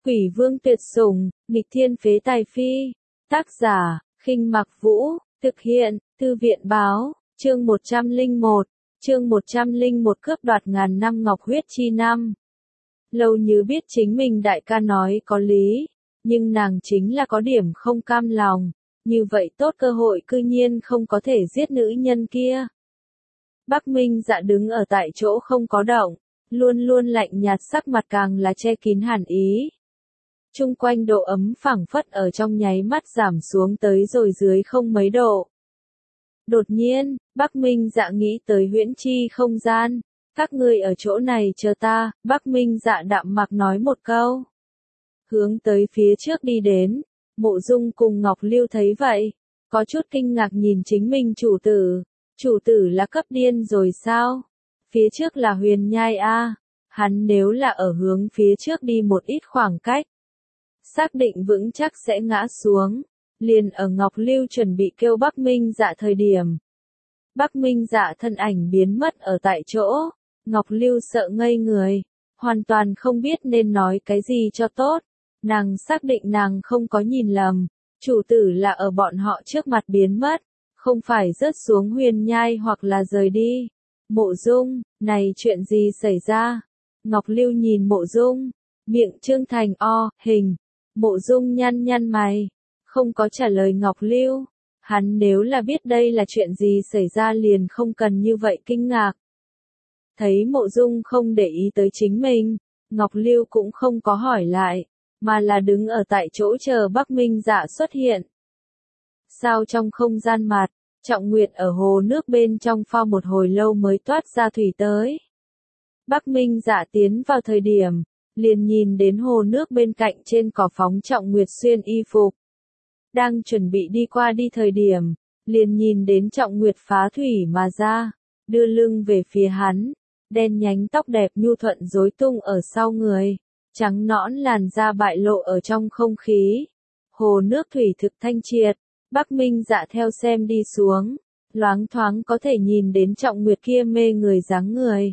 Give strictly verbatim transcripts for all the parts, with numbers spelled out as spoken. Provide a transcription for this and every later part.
Quỷ vương tuyệt sủng, nghịch thiên phế tài phi. Tác giả, Khinh Mặc Vũ, thực hiện, Thư viện báo, chương một trăm lẻ một, chương một trăm lẻ một cướp đoạt ngàn năm ngọc huyết chi năm. Lâu Như biết chính mình đại ca nói có lý, nhưng nàng chính là có điểm không cam lòng, như vậy tốt cơ hội cư nhiên không có thể giết nữ nhân kia. Bắc Minh Dạ đứng ở tại chỗ không có động, luôn luôn lạnh nhạt, sắc mặt càng là che kín hàn ý. Trung quanh độ ấm phảng phất ở trong nháy mắt giảm xuống tới rồi dưới không mấy độ. Đột nhiên, Bắc Minh Dạ nghĩ tới huyễn chi không gian, các ngươi ở chỗ này chờ ta, Bắc Minh Dạ đạm mạc nói một câu. Hướng tới phía trước đi đến, Mộ Dung cùng Ngọc Lưu thấy vậy, có chút kinh ngạc nhìn chính mình chủ tử, chủ tử là cấp điên rồi sao? Phía trước là huyền nhai a, hắn nếu là ở hướng phía trước đi một ít khoảng cách, xác định vững chắc sẽ ngã xuống, liền ở Ngọc Lưu chuẩn bị kêu Bắc Minh Dạ thời điểm. Bắc Minh Dạ thân ảnh biến mất ở tại chỗ, Ngọc Lưu sợ ngây người, hoàn toàn không biết nên nói cái gì cho tốt, nàng xác định nàng không có nhìn lầm, chủ tử là ở bọn họ trước mặt biến mất, không phải rớt xuống huyền nhai hoặc là rời đi. Mộ Dung, này chuyện gì xảy ra? Ngọc Lưu nhìn Mộ Dung, miệng trương thành o, hình. Mộ Dung nhăn nhăn mày, không có trả lời Ngọc Lưu. Hắn nếu là biết đây là chuyện gì xảy ra liền không cần như vậy kinh ngạc. Thấy Mộ Dung không để ý tới chính mình, Ngọc Lưu cũng không có hỏi lại, mà là đứng ở tại chỗ chờ Bắc Minh Dạ xuất hiện. Sao trong không gian mặt, Trọng Nguyệt ở hồ nước bên trong phao một hồi lâu mới toát ra thủy tới. Bắc Minh Dạ tiến vào thời điểm, liền nhìn đến hồ nước bên cạnh trên cỏ phóng Trọng Nguyệt xuyên y phục. Đang chuẩn bị đi qua đi thời điểm, liền nhìn đến Trọng Nguyệt phá thủy mà ra, đưa lưng về phía hắn, đen nhánh tóc đẹp nhu thuận rối tung ở sau người, trắng nõn làn da bại lộ ở trong không khí. Hồ nước thủy thực thanh triệt, Bắc Minh Dạ theo xem đi xuống, loáng thoáng có thể nhìn đến Trọng Nguyệt kia mê người dáng người.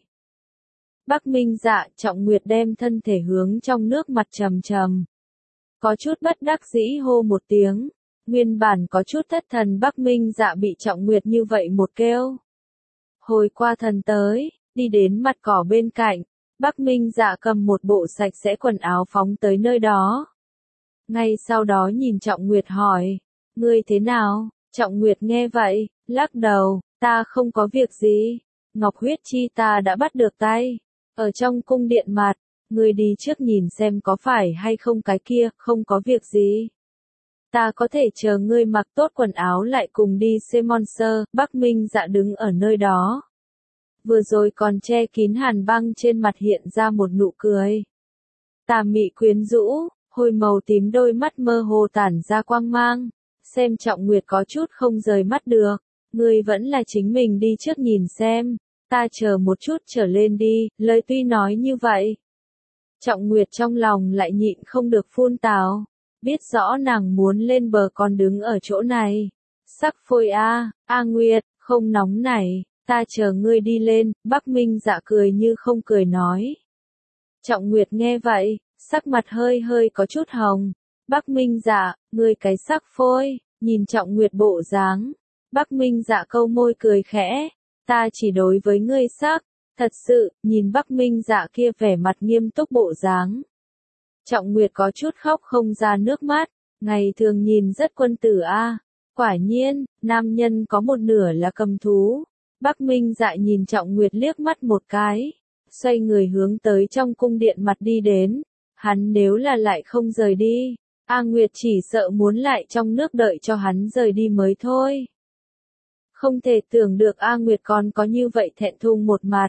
Bắc Minh Dạ, Trọng Nguyệt đem thân thể hướng trong nước mặt trầm trầm. Có chút bất đắc dĩ hô một tiếng, nguyên bản có chút thất thần Bắc Minh Dạ bị Trọng Nguyệt như vậy một kêu. Hồi qua thần tới, đi đến mặt cỏ bên cạnh, Bắc Minh Dạ cầm một bộ sạch sẽ quần áo phóng tới nơi đó. Ngay sau đó nhìn Trọng Nguyệt hỏi, ngươi thế nào? Trọng Nguyệt nghe vậy, lắc đầu, ta không có việc gì, ngọc huyết chi ta đã bắt được tay. Ở trong cung điện mặt, ngươi đi trước nhìn xem có phải hay không cái kia, không có việc gì. Ta có thể chờ ngươi mặc tốt quần áo lại cùng đi xem monster. Bắc Minh Dạ đứng ở nơi đó. Vừa rồi còn che kín hàn băng trên mặt hiện ra một nụ cười. Tà mị quyến rũ, hồi màu tím đôi mắt mơ hồ tản ra quang mang. Xem Trọng Nguyệt có chút không rời mắt được. Ngươi vẫn là chính mình đi trước nhìn xem. Ta chờ một chút trở lên đi, lời tuy nói như vậy. Trọng Nguyệt trong lòng lại nhịn không được phun tào, biết rõ nàng muốn lên bờ còn đứng ở chỗ này. Sắc phôi a, A Nguyệt, không nóng này, ta chờ ngươi đi lên, Bắc Minh Dạ cười như không cười nói. Trọng Nguyệt nghe vậy, sắc mặt hơi hơi có chút hồng. Bắc Minh Dạ, ngươi cái sắc phôi, nhìn Trọng Nguyệt bộ dáng. Bắc Minh Dạ câu môi cười khẽ. Ta chỉ đối với ngươi sắc, thật sự, nhìn Bắc Minh Dạ kia vẻ mặt nghiêm túc bộ dáng. Trọng Nguyệt có chút khóc không ra nước mắt, ngày thường nhìn rất quân tử a, quả nhiên, nam nhân có một nửa là cầm thú. Bắc Minh Dạ nhìn Trọng Nguyệt liếc mắt một cái, xoay người hướng tới trong cung điện mặt đi đến, hắn nếu là lại không rời đi, A Nguyệt chỉ sợ muốn lại trong nước đợi cho hắn rời đi mới thôi. Không thể tưởng được A Nguyệt còn có như vậy thẹn thùng một mặt.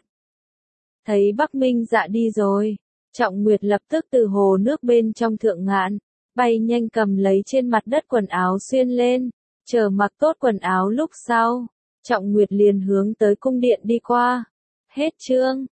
Thấy Bắc Minh Dạ đi rồi, Trọng Nguyệt lập tức từ hồ nước bên trong thượng ngạn, bay nhanh cầm lấy trên mặt đất quần áo xuyên lên, chờ mặc tốt quần áo lúc sau, Trọng Nguyệt liền hướng tới cung điện đi qua. Hết chương.